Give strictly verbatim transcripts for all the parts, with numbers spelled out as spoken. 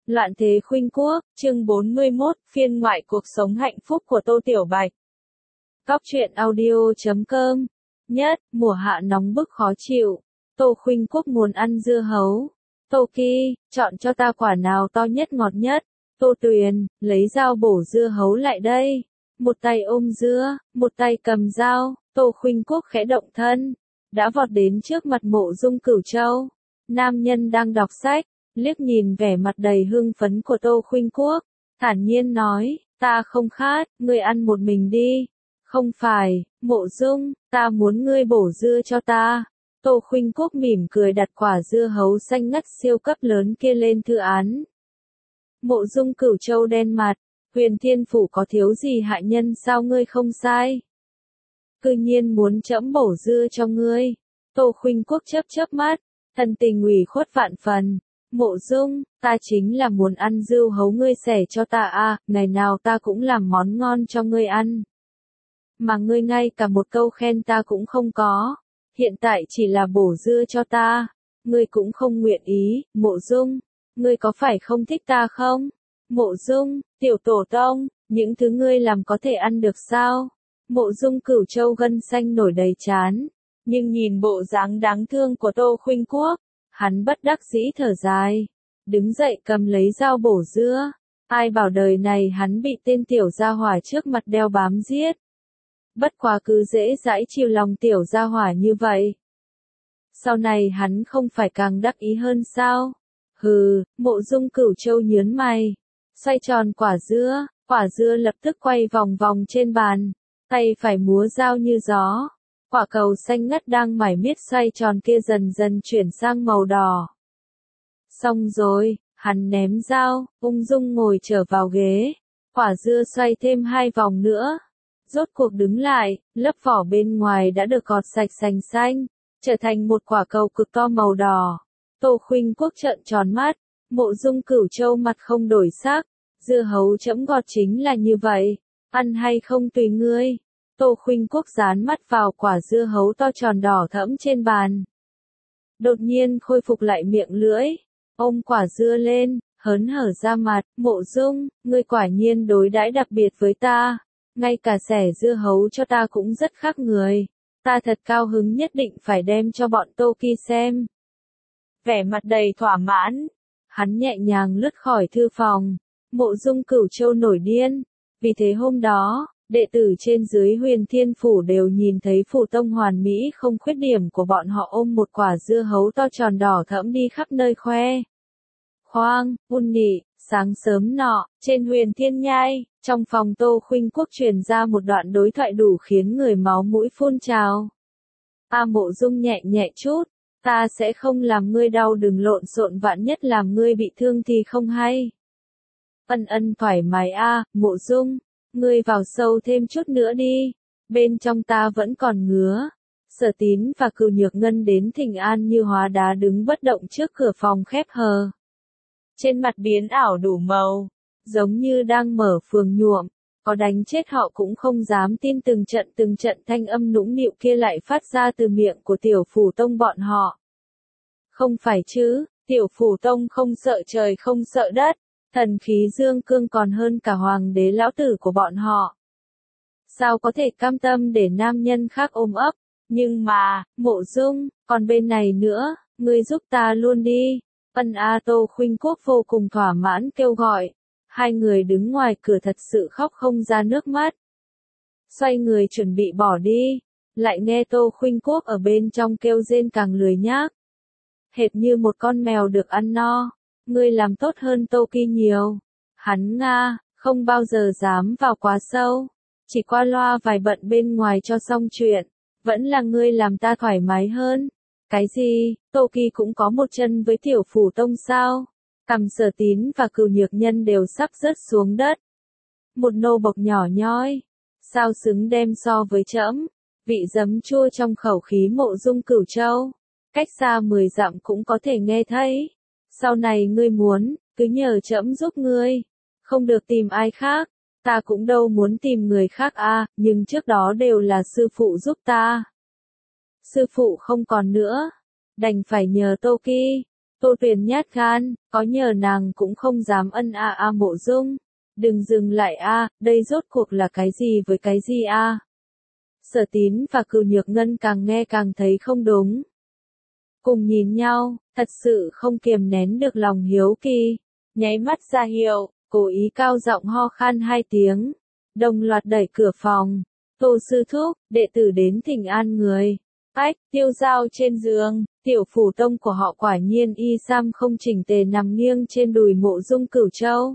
Loạn thế khuynh quốc, chương bốn mươi mốt, phiên ngoại cuộc sống hạnh phúc của Tô Tiểu Bạch. Cóc truyện audio chấm com. Nhất, mùa hạ nóng bức khó chịu. Tô khuynh quốc muốn ăn dưa hấu. Tô Kỳ, chọn cho ta quả nào to nhất ngọt nhất. Tô Tuyền, lấy dao bổ dưa hấu lại đây. Một tay ôm dưa, một tay cầm dao, Tô khuynh quốc khẽ động thân. Đã vọt đến trước mặt Mộ Dung Cửu Châu. Nam nhân đang đọc sách, liếc nhìn vẻ mặt đầy hưng phấn của Tô khuynh quốc, thản nhiên nói, ta không khát, ngươi ăn một mình đi. Không phải, Mộ Dung, ta muốn ngươi bổ dưa cho ta. Tô khuynh quốc mỉm cười đặt quả dưa hấu xanh ngắt siêu cấp lớn kia lên thư án. Mộ Dung Cửu Châu đen mặt, Huyền Thiên Phủ có thiếu gì hại nhân sao ngươi không sai? Cư nhiên muốn trẫm bổ dưa cho ngươi. Tô khuynh quốc chớp chớp mắt, thần tình ủy khuất vạn phần. Mộ Dung, ta chính là muốn ăn dưa hấu ngươi xẻ cho ta à, ngày nào ta cũng làm món ngon cho ngươi ăn. Mà ngươi ngay cả một câu khen ta cũng không có, hiện tại chỉ là bổ dưa cho ta, ngươi cũng không nguyện ý. Mộ Dung, ngươi có phải không thích ta không? Mộ Dung, tiểu tổ tông, những thứ ngươi làm có thể ăn được sao? Mộ Dung Cửu Châu gân xanh nổi đầy trán, nhưng nhìn bộ dáng đáng thương của Tô khuynh quốc, hắn bất đắc dĩ thở dài, đứng dậy cầm lấy dao bổ dưa. Ai bảo đời này hắn bị tên tiểu gia hỏa trước mặt đeo bám giết. Bất quá cứ dễ dãi chiều lòng tiểu gia hỏa như vậy. Sau này hắn không phải càng đắc ý hơn sao? Hừ, Mộ Dung Cửu Châu nhướng mày, xoay tròn quả dưa, quả dưa lập tức quay vòng vòng trên bàn, tay phải múa dao như gió. Quả cầu xanh ngắt đang mải miết xoay tròn kia dần dần chuyển sang màu đỏ. Xong rồi, hắn ném dao, ung dung ngồi trở vào ghế. Quả dưa xoay thêm hai vòng nữa. Rốt cuộc đứng lại, lớp vỏ bên ngoài đã được gọt sạch sành xanh, trở thành một quả cầu cực to màu đỏ. Tô khuynh quốc trợn tròn mắt, Mộ Dung Cửu Châu mặt không đổi sắc. Dưa hấu chẫm gọt chính là như vậy, ăn hay không tùy ngươi. Tô khuynh quốc dán mắt vào quả dưa hấu to tròn đỏ thẫm trên bàn. Đột nhiên khôi phục lại miệng lưỡi, ôm quả dưa lên, hớn hở ra mặt. Mộ Dung, ngươi quả nhiên đối đãi đặc biệt với ta, ngay cả xẻ dưa hấu cho ta cũng rất khác người. Ta thật cao hứng, nhất định phải đem cho bọn Tô Kỳ xem. Vẻ mặt đầy thỏa mãn, hắn nhẹ nhàng lướt khỏi thư phòng. Mộ Dung Cửu Châu nổi điên, vì thế hôm đó, đệ tử trên dưới Huyền Thiên Phủ đều nhìn thấy phủ tông hoàn mỹ không khuyết điểm của bọn họ ôm một quả dưa hấu to tròn đỏ thẫm đi khắp nơi khoe. Khoang, un nị, sáng sớm nọ, trên Huyền Thiên Nhai, trong phòng Tô khuynh quốc truyền ra một đoạn đối thoại đủ khiến người máu mũi phun trào. A Mộ Dung nhẹ nhẹ chút, ta sẽ không làm ngươi đau, đừng lộn xộn, vạn nhất làm ngươi bị thương thì không hay. Ân ân thoải mái a, à, Mộ Dung. Ngươi vào sâu thêm chút nữa đi, bên trong ta vẫn còn ngứa. Sở Tín và Cửu Nhược Ngân đến thỉnh an như hóa đá đứng bất động trước cửa phòng khép hờ. Trên mặt biến ảo đủ màu, giống như đang mở phường nhuộm, có đánh chết họ cũng không dám tin từng trận từng trận thanh âm nũng nịu kia lại phát ra từ miệng của tiểu phủ tông bọn họ. Không phải chứ, tiểu phủ tông không sợ trời không sợ đất. Thần khí dương cương còn hơn cả hoàng đế lão tử của bọn họ. Sao có thể cam tâm để nam nhân khác ôm ấp? Nhưng mà, Mộ Dung, còn bên này nữa, ngươi giúp ta luôn đi. Ân A Tô khuynh quốc vô cùng thỏa mãn kêu gọi. Hai người đứng ngoài cửa thật sự khóc không ra nước mắt. Xoay người chuẩn bị bỏ đi, lại nghe Tô khuynh quốc ở bên trong kêu rên càng lười nhác. Hệt như một con mèo được ăn no. Ngươi làm tốt hơn Tô Kỳ nhiều. Hắn Nga, không bao giờ dám vào quá sâu. Chỉ qua loa vài bận bên ngoài cho xong chuyện. Vẫn là ngươi làm ta thoải mái hơn. Cái gì, Tô Kỳ cũng có một chân với tiểu phủ tông sao? Cằm Sở Tín và Cửu Nhược Nhân đều sắp rớt xuống đất. Một nô bộc nhỏ nhoi. Sao xứng đem so với trẫm? Vị giấm chua trong khẩu khí Mộ Dung Cửu Châu. Cách xa mười dặm cũng có thể nghe thấy. Sau này ngươi muốn, cứ nhờ trẫm giúp ngươi, không được tìm ai khác. Ta cũng đâu muốn tìm người khác a, à, nhưng trước đó đều là sư phụ giúp ta. Sư phụ không còn nữa, đành phải nhờ Tô Kỳ. Tô Tuyền nhát gan, có nhờ nàng cũng không dám ân a a Mộ Dung. Đừng dừng lại a, đây rốt cuộc là cái gì với cái gì a? Sở Tín và Cửu Nhược Ngân càng nghe càng thấy không đúng. Cùng nhìn nhau, thật sự không kiềm nén được lòng hiếu kỳ, nháy mắt ra hiệu, cố ý cao giọng ho khan hai tiếng, đồng loạt đẩy cửa phòng. Tô sư thúc, đệ tử đến thỉnh an người. Ách, Tiêu Giao trên giường, tiểu phủ tông của họ quả nhiên y sam không chỉnh tề nằm nghiêng trên đùi Mộ Dung Cửu Châu.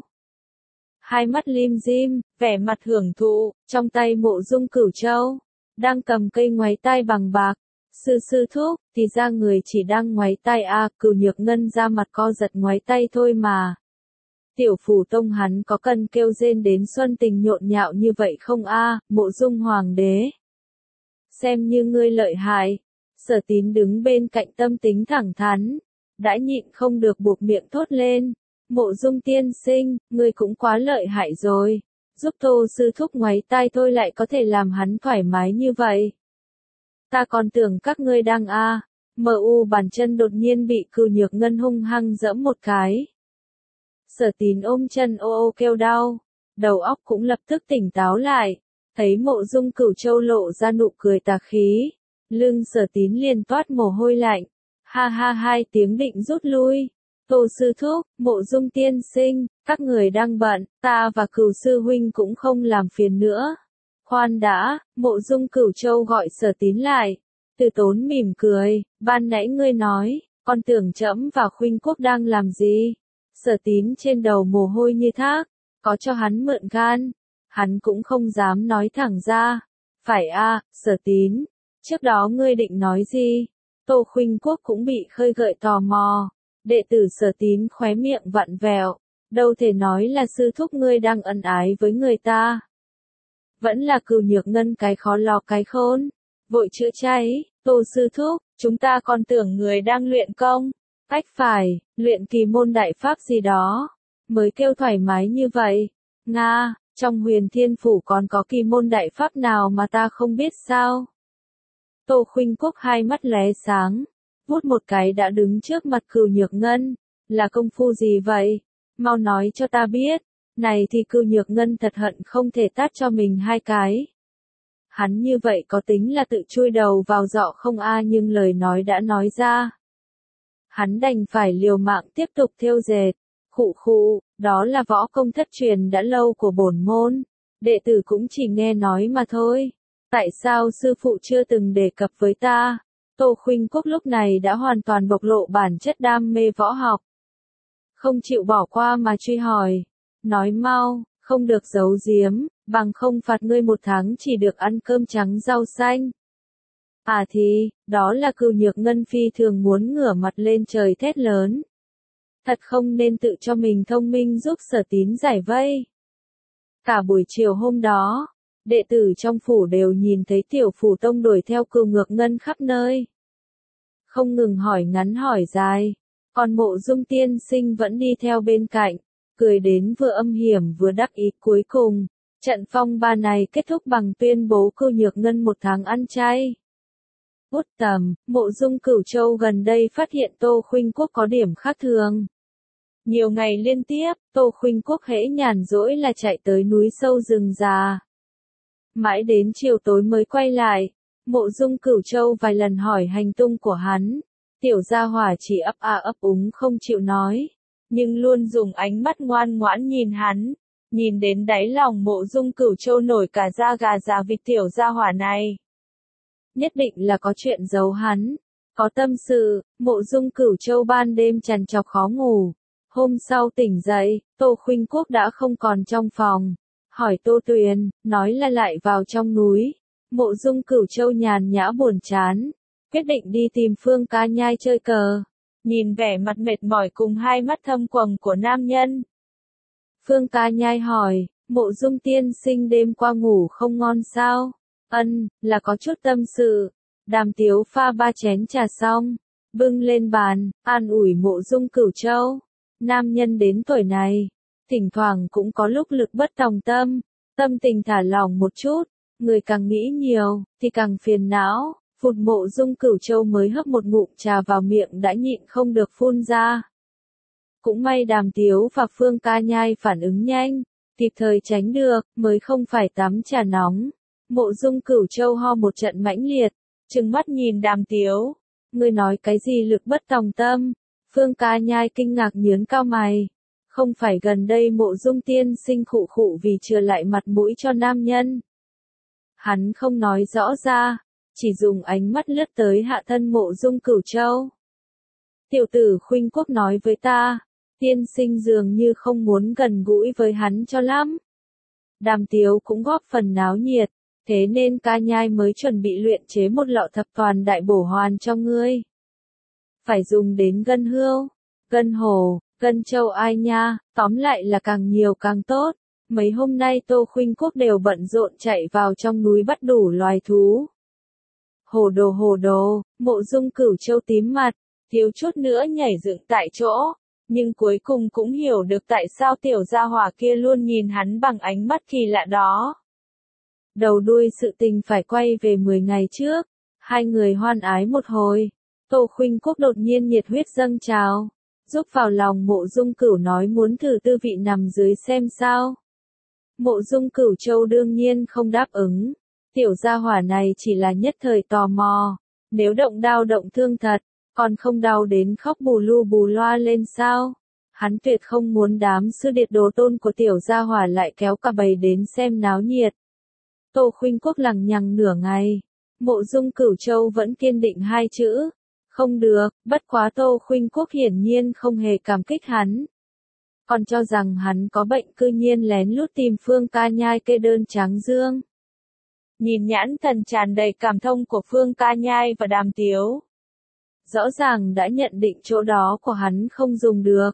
Hai mắt lim dim, vẻ mặt hưởng thụ, trong tay Mộ Dung Cửu Châu đang cầm cây ngoáy tai bằng bạc. Sư sư thúc, thì ra người chỉ đang ngoáy tai a, à, Cửu Nhược Ngân ra mặt co giật ngoáy tay thôi mà. Tiểu phủ tông hắn có cần kêu rên đến xuân tình nhộn nhạo như vậy không a, à, Mộ Dung hoàng đế. Xem như ngươi lợi hại. Sở Tín đứng bên cạnh tâm tính thẳng thắn, đã nhịn không được buộc miệng thốt lên. Mộ Dung tiên sinh, ngươi cũng quá lợi hại rồi. Giúp Tô sư thúc ngoáy tai thôi lại có thể làm hắn thoải mái như vậy. Ta còn tưởng các ngươi đang a, à. Mờ u bàn chân đột nhiên bị Cửu Nhược Ngân hung hăng giẫm một cái. Sở Tín ôm chân ô ô kêu đau, đầu óc cũng lập tức tỉnh táo lại, thấy Mộ Dung Cửu Châu lộ ra nụ cười tà khí, lưng Sở Tín liền toát mồ hôi lạnh, ha ha hai tiếng định rút lui. Tô sư thúc, Mộ Dung tiên sinh, các người đang bận, ta và Cửu sư huynh cũng không làm phiền nữa. Khoan đã, Mộ Dung Cửu Châu gọi Sở Tín lại, Từ Tốn mỉm cười, ban nãy ngươi nói, con tưởng trẫm và Khuynh Quốc đang làm gì? Sở Tín trên đầu mồ hôi như thác, có cho hắn mượn gan, hắn cũng không dám nói thẳng ra. Phải a, Sở Tín, trước đó ngươi định nói gì? Tô Khuynh Quốc cũng bị khơi gợi tò mò, đệ tử Sở Tín khóe miệng vặn vẹo, đâu thể nói là sư thúc ngươi đang ân ái với người ta. Vẫn là Cửu Nhược Ngân cái khó lò cái khôn, vội chữa cháy, Tô sư thúc, chúng ta còn tưởng người đang luyện công. Ách phải, luyện kỳ môn đại pháp gì đó, mới kêu thoải mái như vậy. Nga, trong Huyền Thiên Phủ còn có kỳ môn đại pháp nào mà ta không biết sao? Tô Khuynh Quốc hai mắt lóe sáng, vút một cái đã đứng trước mặt Cửu Nhược Ngân. Là công phu gì vậy? Mau nói cho ta biết. Này thì Cửu Nhược Ngân thật hận không thể tát cho mình hai cái. Hắn như vậy có tính là tự chui đầu vào giọ không a, nhưng lời nói đã nói ra. Hắn đành phải liều mạng tiếp tục thêu dệt. Khụ khụ, đó là võ công thất truyền đã lâu của bổn môn. Đệ tử cũng chỉ nghe nói mà thôi. Tại sao sư phụ chưa từng đề cập với ta? Tô Khuynh Quốc lúc này đã hoàn toàn bộc lộ bản chất đam mê võ học. Không chịu bỏ qua mà truy hỏi. Nói mau, không được giấu giếm, bằng không phạt ngươi một tháng chỉ được ăn cơm trắng rau xanh. À thì, đó là Cửu Nhược Ngân phi thường muốn ngửa mặt lên trời thét lớn. Thật không nên tự cho mình thông minh giúp Sở Tín giải vây. Cả buổi chiều hôm đó, đệ tử trong phủ đều nhìn thấy tiểu phủ tông đuổi theo Cửu Nhược Ngân khắp nơi. Không ngừng hỏi ngắn hỏi dài, còn Mộ Dung tiên sinh vẫn đi theo bên cạnh, cười đến vừa âm hiểm vừa đắc ý. Cuối cùng, trận phong ba này kết thúc bằng tuyên bố Cửu Nhược Ngân một tháng ăn chay. Út tầm, Mộ Dung Cửu Châu gần đây phát hiện Tô Khuynh Quốc có điểm khác thường. Nhiều ngày liên tiếp, Tô Khuynh Quốc hễ nhàn rỗi là chạy tới núi sâu rừng già. Mãi đến chiều tối mới quay lại, Mộ Dung Cửu Châu vài lần hỏi hành tung của hắn. Tiểu gia hỏa chỉ ấp a ấp úng không chịu nói, nhưng luôn dùng ánh mắt ngoan ngoãn nhìn hắn. Nhìn đến đáy lòng Mộ Dung Cửu Châu nổi cả da gà già vịt tiểu gia hỏa này. Nhất định là có chuyện giấu hắn, có tâm sự. Mộ Dung Cửu Châu ban đêm trằn trọc khó ngủ. Hôm sau tỉnh dậy, Tô Khuynh Quốc đã không còn trong phòng. Hỏi Tô Tuyền, nói là lại vào trong núi. Mộ Dung Cửu Châu nhàn nhã buồn chán, quyết định đi tìm Phương Ca Nhai chơi cờ. Nhìn vẻ mặt mệt mỏi cùng hai mắt thâm quầng của nam nhân, Phương Ca Nhai hỏi, Mộ Dung tiên sinh đêm qua ngủ không ngon sao? Ân, là có chút tâm sự. Đàm Tiếu pha ba chén trà xong, bưng lên bàn, an ủi Mộ Dung Cửu Châu. Nam nhân đến tuổi này, thỉnh thoảng cũng có lúc lực bất tòng tâm, tâm tình thả lỏng một chút, người càng nghĩ nhiều, thì càng phiền não. Phụt, Mộ Dung Cửu Châu mới hấp một ngụm trà vào miệng đã nhịn không được phun ra. Cũng may Đàm Tiếu và Phương Ca Nhai phản ứng nhanh, kịp thời tránh được, mới không phải tắm trà nóng. Mộ Dung Cửu Châu ho một trận mãnh liệt, trừng mắt nhìn Đàm Tiếu. Ngươi nói cái gì lực bất tòng tâm? Phương Ca Nhai kinh ngạc nhướng cao mày. Không phải gần đây Mộ Dung tiên sinh khụ khụ vì chừa lại mặt mũi cho nam nhân. Hắn không nói rõ ra, chỉ dùng ánh mắt lướt tới hạ thân Mộ Dung Cửu Châu. Tiểu tử Khuynh Quốc nói với ta, tiên sinh dường như không muốn gần gũi với hắn cho lắm. Đàm Tiếu cũng góp phần náo nhiệt, thế nên Ca Nhai mới chuẩn bị luyện chế một lọ thập toàn đại bổ hoàn cho ngươi. Phải dùng đến gân hươu, gân hổ, gân trâu ai nha, tóm lại là càng nhiều càng tốt. Mấy hôm nay Tô Khuynh Quốc đều bận rộn chạy vào trong núi bắt đủ loài thú. Hồ đồ hồ đồ, Mộ Dung Cửu Châu tím mặt, thiếu chút nữa nhảy dựng tại chỗ, nhưng cuối cùng cũng hiểu được tại sao tiểu gia hỏa kia luôn nhìn hắn bằng ánh mắt kỳ lạ đó. Đầu đuôi sự tình phải quay về mười ngày trước, hai người hoan ái một hồi, Tô Khuynh Quốc đột nhiên nhiệt huyết dâng trào, giúp vào lòng Mộ Dung Cửu nói muốn thử tư vị nằm dưới xem sao. Mộ Dung Cửu Châu đương nhiên không đáp ứng, tiểu gia hỏa này chỉ là nhất thời tò mò, nếu động đao động thương thật, còn không đau đến khóc bù lu bù loa lên sao. Hắn tuyệt không muốn đám sư điệt đồ tôn của tiểu gia hỏa lại kéo cả bầy đến xem náo nhiệt. Tô Khuynh Quốc lằng nhằng nửa ngày, Mộ Dung Cửu Châu vẫn kiên định hai chữ, không được, bất quá Tô Khuynh Quốc hiển nhiên không hề cảm kích hắn. Còn cho rằng hắn có bệnh cư nhiên lén lút tìm Phương Ca Nhai kê đơn tráng dương. Nhìn nhãn thần tràn đầy cảm thông của Phương Ca Nhai và Đàm Tiếu. Rõ ràng đã nhận định chỗ đó của hắn không dùng được.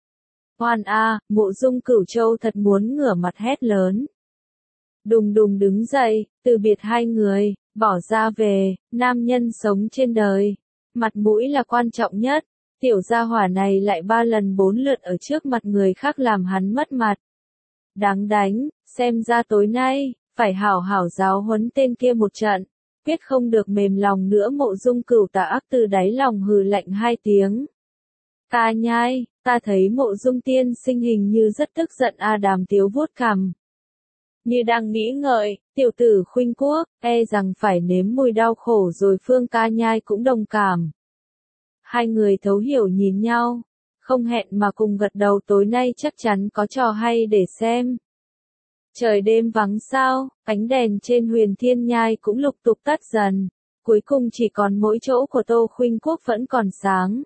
Hoan a, Mộ Dung Cửu Châu thật muốn ngửa mặt hét lớn. Đùng đùng đứng dậy, từ biệt hai người, bỏ ra về, nam nhân sống trên đời. Mặt mũi là quan trọng nhất, tiểu gia hỏa này lại ba lần bốn lượt ở trước mặt người khác làm hắn mất mặt. Đáng đánh, xem ra tối nay, phải hảo hảo giáo huấn tên kia một trận, quyết không được mềm lòng nữa. Mộ Dung Cửu tà ác từ đáy lòng hừ lạnh hai tiếng. Ca Nhai, ta thấy Mộ Dung tiên sinh hình như rất tức giận a. Đàm Tiếu vuốt cằm. Như đang nghĩ ngợi, tiểu tử Khuynh Quốc, e rằng phải nếm mùi đau khổ rồi. Phương Ca Nhai cũng đồng cảm. Hai người thấu hiểu nhìn nhau, không hẹn mà cùng gật đầu tối nay chắc chắn có trò hay để xem. Trời đêm vắng sao, ánh đèn trên Huyền Thiên Nhai cũng lục tục tắt dần, cuối cùng chỉ còn mỗi chỗ của Tô Khuynh Quốc vẫn còn sáng.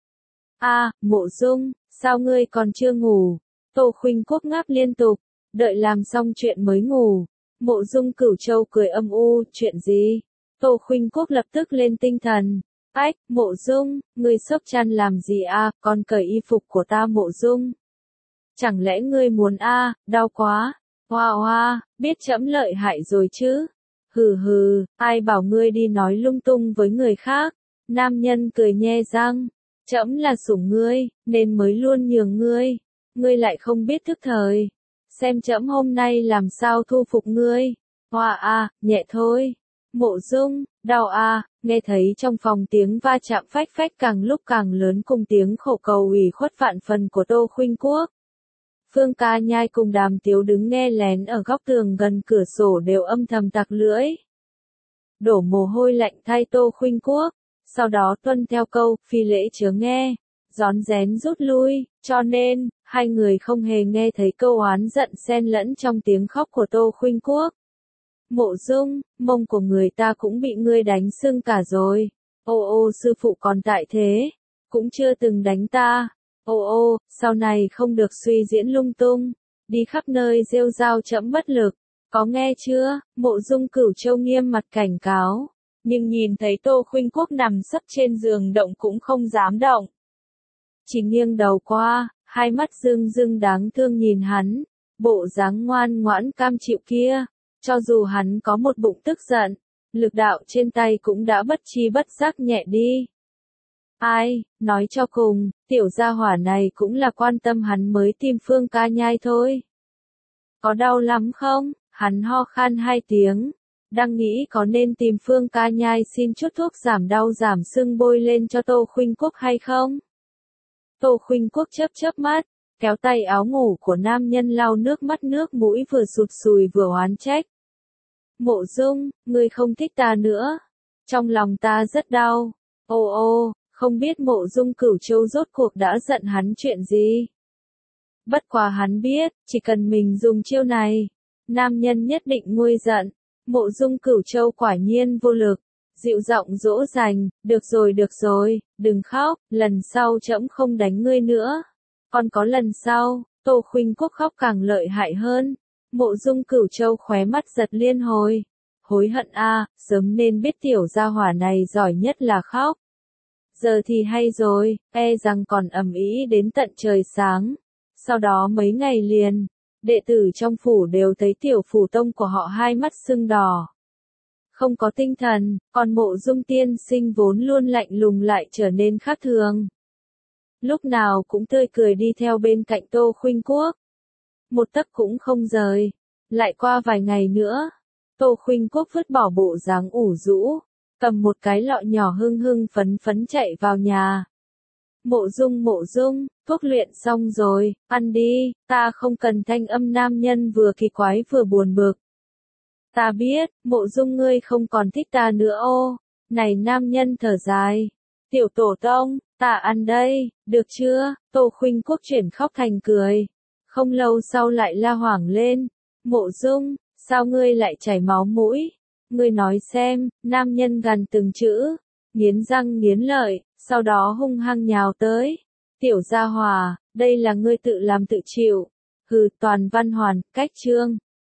A, Mộ Dung, sao ngươi còn chưa ngủ? Tô Khuynh Quốc ngáp liên tục, đợi làm xong chuyện mới ngủ. Mộ Dung Cửu Châu cười âm u, chuyện gì? Tô Khuynh Quốc lập tức lên tinh thần. Ách, Mộ Dung, ngươi xốc chăn làm gì a? Con cởi y phục của ta. Mộ Dung. Chẳng lẽ ngươi muốn a? Đau quá. Hoa hoa, biết trẫm lợi hại rồi chứ? Hừ hừ, ai bảo ngươi đi nói lung tung với người khác? Nam nhân cười nhe răng. Trẫm là sủng ngươi, nên mới luôn nhường ngươi. Ngươi lại không biết thức thời. Xem trẫm hôm nay làm sao thu phục ngươi. Hoa a, nhẹ thôi. Mộ Dung, đau a. Nghe thấy trong phòng tiếng va chạm phách phách càng lúc càng lớn cùng tiếng khổ cầu ủy khuất vạn phần của Tô Khuynh Quốc. Phương Ca Nhai cùng Đàm Tiếu đứng nghe lén ở góc tường gần cửa sổ đều âm thầm tặc lưỡi. Đổ mồ hôi lạnh thay Tô Khuynh Quốc, sau đó tuân theo câu, phi lễ chớ nghe, rón rén rút lui, cho nên, hai người không hề nghe thấy câu oán giận xen lẫn trong tiếng khóc của Tô Khuynh Quốc. Mộ Dung, mông của người ta cũng bị ngươi đánh sưng cả rồi. Ô ô, sư phụ còn tại thế, cũng chưa từng đánh ta. Ô ô, sau này không được suy diễn lung tung, đi khắp nơi rêu rao trẫm bất lực, có nghe chưa? Mộ Dung Cửu Châu nghiêm mặt cảnh cáo, nhưng nhìn thấy Tô Khuynh Quốc nằm sấp trên giường động cũng không dám động. Chỉ nghiêng đầu qua, hai mắt rưng rưng đáng thương nhìn hắn, bộ dáng ngoan ngoãn cam chịu kia, cho dù hắn có một bụng tức giận, lực đạo trên tay cũng đã bất chi bất giác nhẹ đi. Ai, nói cho cùng, tiểu gia hỏa này cũng là quan tâm hắn mới tìm Phương Ca Nhai thôi. Có đau lắm không? Hắn ho khan hai tiếng. Đang nghĩ có nên tìm Phương Ca Nhai xin chút thuốc giảm đau giảm sưng bôi lên cho Tô Khuynh Quốc hay không? Tô Khuynh Quốc chớp chớp mắt, kéo tay áo ngủ của nam nhân lau nước mắt nước mũi vừa sụt sùi vừa oán trách. Mộ Dung, ngươi không thích ta nữa. Trong lòng ta rất đau. Ô ô, không biết Mộ Dung Cửu Châu rốt cuộc đã giận hắn chuyện gì. Bất quá hắn biết, chỉ cần mình dùng chiêu này, nam nhân nhất định nguôi giận. Mộ Dung Cửu Châu quả nhiên vô lực, dịu giọng dỗ dành, được rồi được rồi, đừng khóc, lần sau trẫm không đánh ngươi nữa. Còn có lần sau, Tô Khuynh Quốc khóc càng lợi hại hơn. Mộ Dung Cửu Châu khóe mắt giật liên hồi. Hối hận a, sớm nên biết tiểu gia hỏa này giỏi nhất là khóc. Giờ thì hay rồi, e rằng còn ầm ĩ đến tận trời sáng. Sau đó mấy ngày liền, đệ tử trong phủ đều thấy tiểu phủ tông của họ hai mắt sưng đỏ. Không có tinh thần, còn Mộ Dung tiên sinh vốn luôn lạnh lùng lại trở nên khác thường. Lúc nào cũng tươi cười đi theo bên cạnh Tô Khuynh Quốc. Một tấc cũng không rời. Lại qua vài ngày nữa, Tô Khuynh Quốc vứt bỏ bộ dáng ủ rũ, cầm một cái lọ nhỏ hưng hưng phấn phấn chạy vào nhà. Mộ Dung Mộ Dung, thuốc luyện xong rồi, ăn đi, ta không cần. Thanh âm nam nhân vừa kỳ quái vừa buồn bực. Ta biết, Mộ Dung ngươi không còn thích ta nữa ô. Này nam nhân thở dài. Tiểu tổ tông, ta ăn đây, được chưa? Tô Khuynh Quốc chuyển khóc thành cười. Không lâu sau lại la hoảng lên. Mộ Dung, sao ngươi lại chảy máu mũi? Ngươi nói xem, nam nhân gằn từng chữ, nghiến răng nghiến lợi, sau đó hung hăng nhào tới. Tiểu gia hòa, đây là ngươi tự làm tự chịu. Hừ, toàn văn hoàn, cách chương.